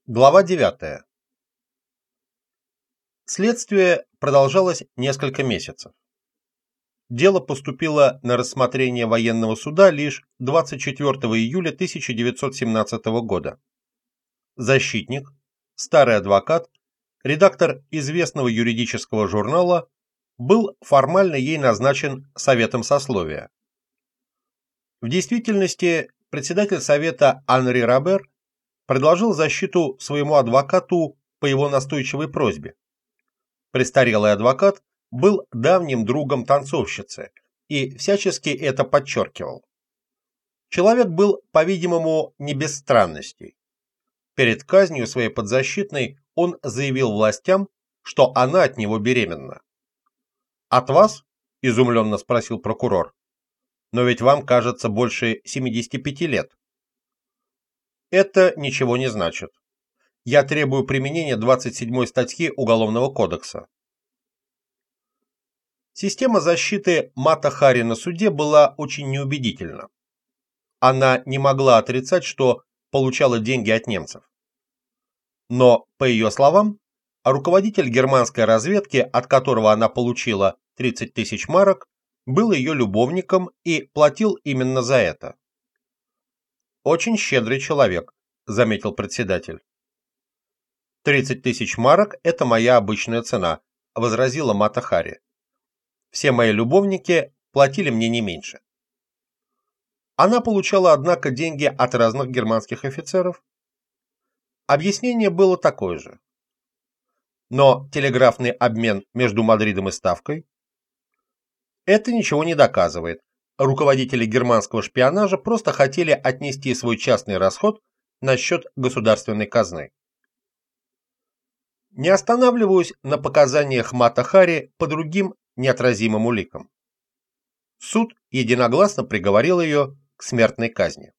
Глава 9. Следствие продолжалось несколько месяцев. Дело поступило на рассмотрение военного суда лишь 24 июля 1917 года. Защитник, старый адвокат, редактор известного юридического журнала, был формально ей назначен советом сословия. В действительности председатель совета Анри Робер предложил защиту своему адвокату по его настойчивой просьбе. Престарелый адвокат был давним другом танцовщицы и всячески это подчеркивал. Человек был, по-видимому, не без странностей. Перед казнью своей подзащитной он заявил властям, что она от него беременна. «От вас?» – изумленно спросил прокурор. «Но ведь вам, кажется, больше 75 лет». Это ничего не значит. Я требую применения 27 статьи Уголовного кодекса. Система защиты Мата Хари на суде была очень неубедительна. Она не могла отрицать, что получала деньги от немцев. Но, по ее словам, руководитель германской разведки, от которого она получила 30 тысяч марок, был ее любовником и платил именно за это. «Очень щедрый человек», — заметил председатель. 30 тысяч марок – это моя обычная цена, – возразила Мата Хари. Все мои любовники платили мне не меньше. Она получала, однако, деньги от разных германских офицеров. Объяснение было такое же. Но телеграфный обмен между Мадридом и Ставкой? Это ничего не доказывает. Руководители германского шпионажа просто хотели отнести свой частный расход на счет государственной казны. Не останавливаюсь на показаниях Мата Хари по другим неотразимым уликам. Суд единогласно приговорил ее к смертной казни.